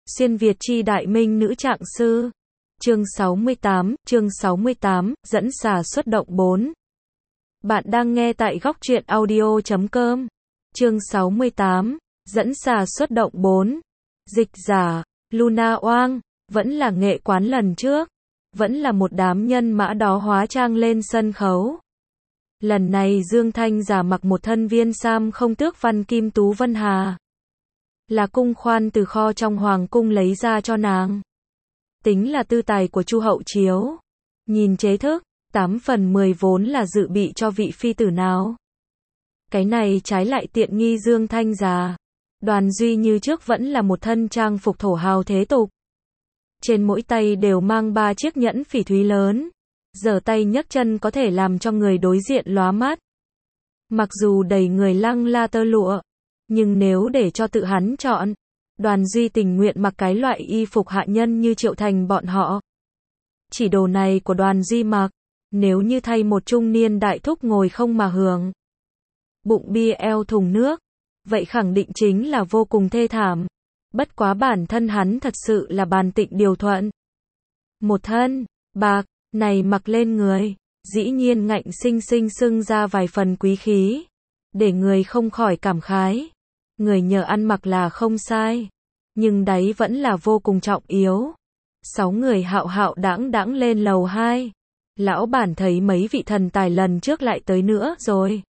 Xuyên Việt chi đại minh nữ trạng sư. Chương 68, dẫn xà xuất động 4. Bạn đang nghe tại góc truyện audio.com. Chương 68, dẫn xà xuất động 4. Dịch giả, Luna Oang, vẫn là nghệ quán lần trước. Vẫn là một đám nhân mã đó hóa trang lên sân khấu. Lần này Dương Thanh giả mặc một thân viên sam không tước văn kim tú vân hà. Là cung khoan từ kho trong hoàng cung lấy ra cho nàng. Tính là tư tài của Chu Hậu Chiếu. Nhìn chế thức, 8 phần 10 vốn là dự bị cho vị phi tử nào. Cái này trái lại tiện nghi Dương Thanh già. Đoàn Duy như trước vẫn là một thân trang phục thổ hào thế tục. Trên mỗi tay đều mang 3 chiếc nhẫn phỉ thúy lớn. Giở tay nhấc chân có thể làm cho người đối diện lóa mắt. Mặc dù đầy người lăng la tơ lụa, nhưng nếu để cho tự hắn chọn, Đoàn Duy tình nguyện mặc cái loại y phục hạ nhân như Triệu Thành bọn họ. Chỉ đồ này của Đoàn Duy mặc, nếu như thay một trung niên đại thúc ngồi không mà hưởng, bụng bia eo thùng nước, vậy khẳng định chính là vô cùng thê thảm. Bất quá bản thân hắn thật sự là bàn tịnh điều thuận. Một thân bạc này mặc lên người, dĩ nhiên ngạnh sinh sinh xưng ra vài phần quý khí, để người không khỏi cảm khái. Người nhờ ăn mặc là không sai, nhưng đáy vẫn là vô cùng trọng yếu. 6 người hạo hạo đãng đãng lên lầu 2. Lão bản thấy mấy vị thần tài lần trước lại tới nữa rồi.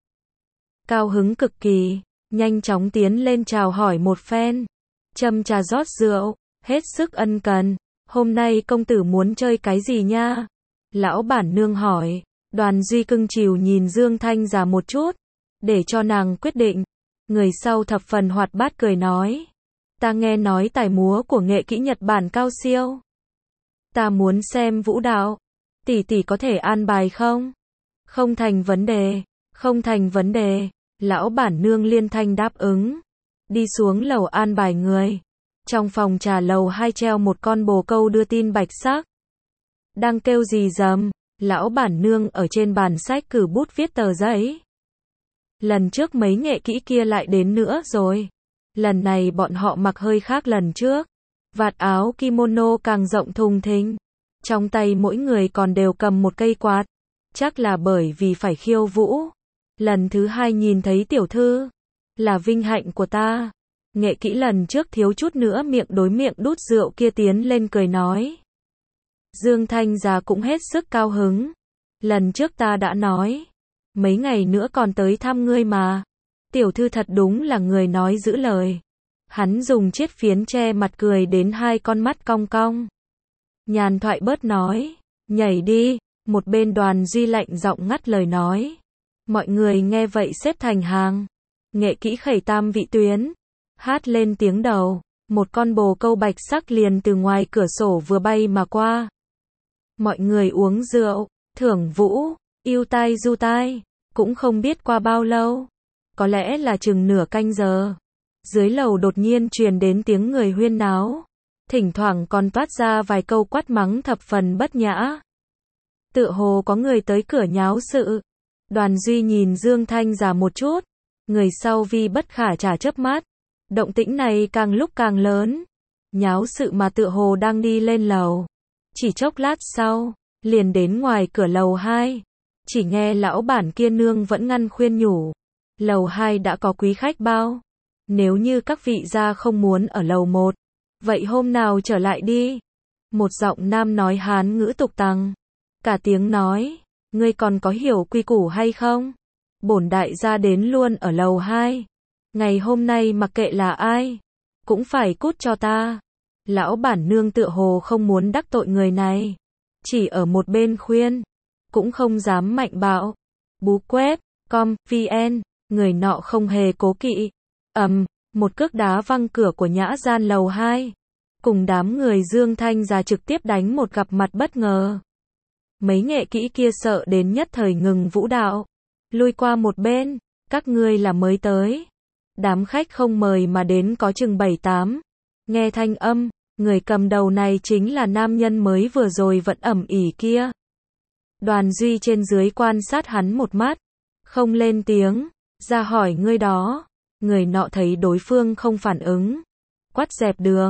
Cao hứng cực kỳ, nhanh chóng tiến lên chào hỏi một phen. Châm trà rót rượu, hết sức ân cần. Hôm nay công tử muốn chơi cái gì nha? Lão bản nương hỏi. Đoàn Duy cưng chiều nhìn Dương Thanh già một chút, để cho nàng quyết định. Người sau thập phần hoạt bát cười nói. Ta nghe nói tài múa của nghệ kỹ Nhật Bản cao siêu. Ta muốn xem vũ đạo. Tỷ tỷ có thể an bài không? Không thành vấn đề, không thành vấn đề. Lão bản nương liên thanh đáp ứng. Đi xuống lầu an bài người. Trong phòng trà lầu 2 treo một con bồ câu đưa tin bạch sắc. Đang kêu gì rầm? Lão bản nương ở trên bàn sách cử bút viết tờ giấy. Lần trước mấy nghệ kỹ kia lại đến nữa rồi. Lần này bọn họ mặc hơi khác lần trước. Vạt áo kimono càng rộng thùng thình. Trong tay mỗi người còn đều cầm một cây quạt. Chắc là bởi vì phải khiêu vũ. Lần thứ 2 nhìn thấy tiểu thư. Là vinh hạnh của ta. Nghệ kỹ lần trước thiếu chút nữa miệng đối miệng đút rượu kia tiến lên cười nói. Dương Thanh già cũng hết sức cao hứng. Lần trước ta đã nói. Mấy ngày nữa còn tới thăm ngươi mà. Tiểu thư thật đúng là người nói giữ lời. Hắn dùng chiếc phiến che mặt cười đến 2 con mắt cong cong. Nhàn thoại bớt nói. Nhảy đi. Một bên Đoàn Duy lạnh giọng ngắt lời nói. Mọi người nghe vậy xếp thành hàng. Nghệ kỹ khẩy tam vị tuyến. Hát lên tiếng đầu. Một con bồ câu bạch sắc liền từ ngoài cửa sổ vừa bay mà qua. Mọi người uống rượu, thưởng vũ, yêu tai du tai. Cũng không biết qua bao lâu. Có lẽ là chừng nửa canh giờ. Dưới lầu đột nhiên truyền đến tiếng người huyên náo. Thỉnh thoảng còn toát ra vài câu quát mắng thập phần bất nhã. Tựa hồ có người tới cửa nháo sự. Đoàn Duy nhìn Dương Thanh già một chút. Người sau vi bất khả trả chớp mắt. Động tĩnh này càng lúc càng lớn. Nháo sự mà tựa hồ đang đi lên lầu. Chỉ chốc lát sau, liền đến ngoài cửa lầu 2. Chỉ nghe lão bản kia nương vẫn ngăn khuyên nhủ. Lầu 2 đã có quý khách bao. Nếu như các vị gia không muốn ở lầu 1, vậy hôm nào trở lại đi. Một giọng nam nói Hán ngữ tục tằng. Cả tiếng nói, ngươi còn có hiểu quy củ hay không? Bổn đại gia đến luôn ở lầu 2. Ngày hôm nay mặc kệ là ai, cũng phải cút cho ta. Lão bản nương tựa hồ không muốn đắc tội người này. Chỉ ở một bên khuyên. Cũng không dám mạnh bạo. Bú quét, vn, người nọ không hề cố kỵ. Một cước đá văng cửa của nhã gian lầu 2. Cùng đám người Dương Thanh già trực tiếp đánh một gặp mặt bất ngờ. Mấy nghệ kỹ kia sợ đến nhất thời ngừng vũ đạo. Lui qua một bên, các ngươi là mới tới. Đám khách không mời mà đến có chừng 7-8. Nghe thanh âm, người cầm đầu này chính là nam nhân mới vừa rồi vẫn ẩm ỉ kia. Đoàn Duy trên dưới quan sát hắn một mắt, không lên tiếng, ra hỏi ngươi đó. Người nọ thấy đối phương không phản ứng, quát dẹp đường,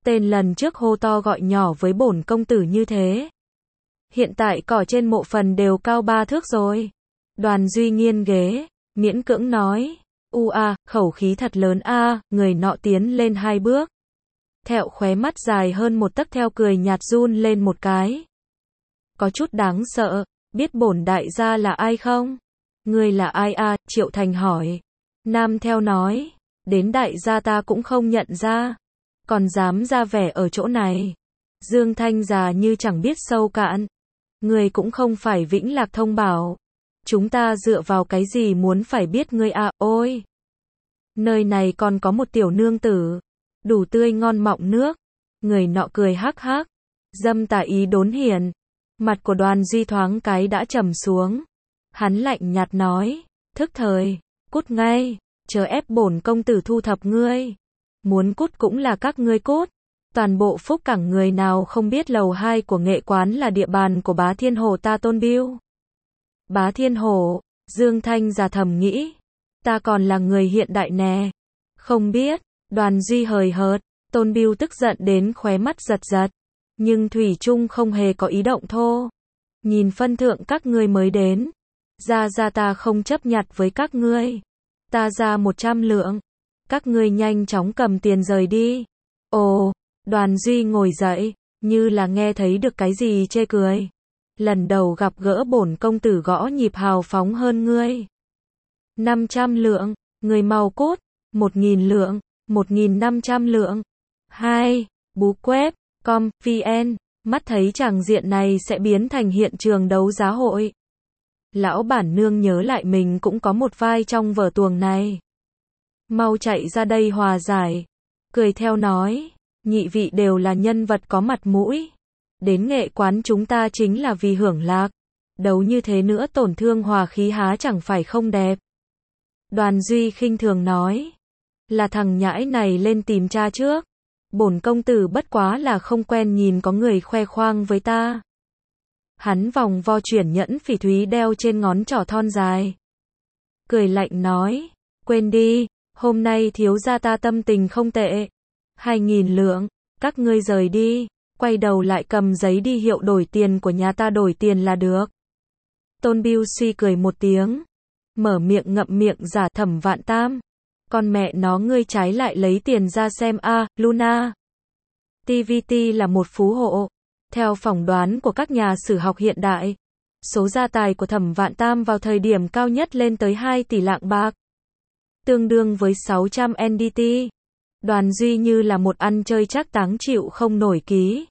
Tên lần trước hô to gọi nhỏ với bổn công tử như thế. Hiện tại cỏ trên mộ phần đều cao 3 thước rồi. Đoàn Duy nghiêng ghế, miễn cưỡng nói. Khẩu khí thật lớn a. Người nọ tiến lên 2 bước. Thẹo khóe mắt dài hơn 1 tấc theo cười nhạt run lên một cái. Có chút đáng sợ, biết bổn đại gia là ai không? Ngươi là ai a? Triệu Thành hỏi. Nam theo nói, đến đại gia ta cũng không nhận ra, còn dám ra vẻ ở chỗ này. Dương Thanh già như chẳng biết sâu cạn. Ngươi cũng không phải Vĩnh Lạc Thông Bảo. Chúng ta dựa vào cái gì muốn phải biết ngươi à? Ôi! Nơi này còn có một tiểu nương tử, đủ tươi ngon mọng nước. Người nọ cười hắc hắc, dâm tà ý đốn hiền. Mặt của Đoàn Duy thoáng cái đã trầm xuống. Hắn lạnh nhạt nói, thức thời, cút ngay, chờ ép bổn công tử thu thập ngươi. Muốn cút cũng là các ngươi cút. Toàn bộ Phúc Cảng người nào không biết lầu 2 của nghệ quán là địa bàn của Bá Thiên Hổ ta Tôn Biêu. Bá Thiên Hổ, Dương Thanh già thầm nghĩ, ta còn là người hiện đại nè. Không biết, Đoàn Duy hời hợt, Tôn Biêu tức giận đến khóe mắt giật giật, nhưng thủy chung không hề có ý động thô. Nhìn phân thượng các ngươi mới đến, ra ta không chấp nhặt với các ngươi. Ta ra 100 lượng, các ngươi nhanh chóng cầm tiền rời đi. Ồ, Đoàn Duy ngồi dậy, như là nghe thấy được cái gì chê cười. Lần đầu gặp gỡ bổn công tử gõ nhịp hào phóng hơn ngươi. 500 lượng, người mau cút. 1.000 lượng, 1.500 lượng. 2. Bookquép.com/vn. Mắt thấy tràng diện này sẽ biến thành hiện trường đấu giá hội. Lão bản nương nhớ lại mình cũng có một vai trong vở tuồng này. Mau chạy ra đây hòa giải. Cười theo nói, nhị vị đều là nhân vật có mặt mũi. Đến nghệ quán chúng ta chính là vì hưởng lạc. Đấu như thế nữa tổn thương hòa khí há chẳng phải không đẹp. Đoàn Duy khinh thường nói, là thằng nhãi này lên tìm cha trước. Bổn công tử bất quá là không quen nhìn có người khoe khoang với ta. Hắn vòng vo chuyển nhẫn phỉ thúy đeo trên ngón trỏ thon dài. Cười lạnh nói, quên đi, hôm nay thiếu gia ta tâm tình không tệ. 2.000 lượng, các ngươi rời đi, quay đầu lại cầm giấy đi hiệu đổi tiền của nhà ta đổi tiền là được. Tôn Biêu suy cười một tiếng, mở miệng ngậm miệng giả Thẩm Vạn Tam. Con mẹ nó ngươi trái lại lấy tiền ra xem a. Luna TVT là một phú hộ. Theo phỏng đoán của các nhà sử học hiện đại, số gia tài của Thẩm Vạn Tam vào thời điểm cao nhất lên tới 2 tỷ lạng bạc, tương đương với 600 NDT. Đoàn Duy như là một ăn chơi chắc táng chịu không nổi ký.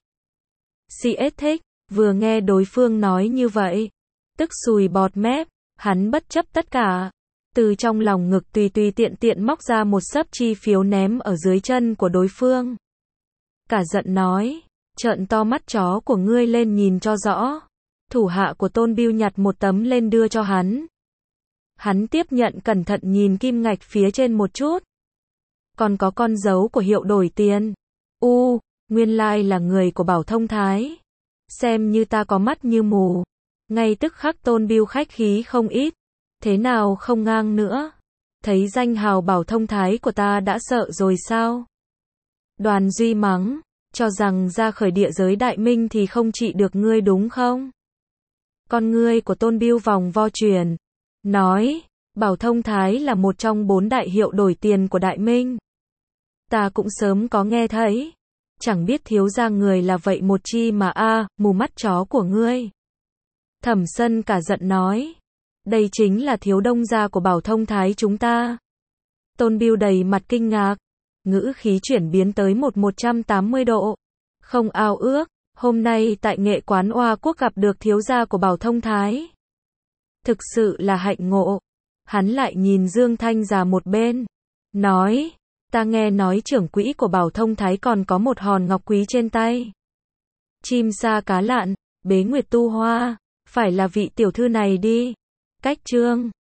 CS thích, vừa nghe đối phương nói như vậy, tức sùi bọt mép, hắn bất chấp tất cả, từ trong lòng ngực tùy tiện tiện móc ra một xấp chi phiếu ném ở dưới chân của đối phương. Cả giận nói, trợn to mắt chó của ngươi lên nhìn cho rõ. Thủ hạ của Tôn Biêu nhặt một tấm lên đưa cho hắn. Hắn tiếp nhận cẩn thận nhìn kim ngạch phía trên một chút. Còn có con dấu của hiệu đổi tiền. Nguyên lai là người của Bảo Thông Thái. Xem như ta có mắt như mù. Ngay tức khắc Tôn Biêu khách khí không ít. Thế nào không ngang nữa? Thấy danh hào Bảo Thông Thái của ta đã sợ rồi sao? Đoàn Duy mắng, cho rằng ra khởi địa giới đại minh thì không trị được ngươi đúng không? Con ngươi của Tôn Biêu vòng vo chuyển, nói, Bảo Thông Thái là một trong 4 đại hiệu đổi tiền của đại minh. Ta cũng sớm có nghe thấy, chẳng biết thiếu gia người là vậy một chi mà mù mắt chó của ngươi. Thẩm Sân cả giận nói, đây chính là thiếu đông gia của Bảo Thông Thái chúng ta. Tôn Biêu đầy mặt kinh ngạc, ngữ khí chuyển biến tới 180 độ. Không ao ước, hôm nay tại nghệ quán Oa Quốc gặp được thiếu gia của Bảo Thông Thái. Thực sự là hạnh ngộ. Hắn lại nhìn Dương Thanh già một bên, nói, ta nghe nói trưởng quỹ của Bảo Thông Thái còn có một hòn ngọc quý trên tay. Chim sa cá lặn, bế nguyệt tu hoa, phải là vị tiểu thư này đi. Cách chương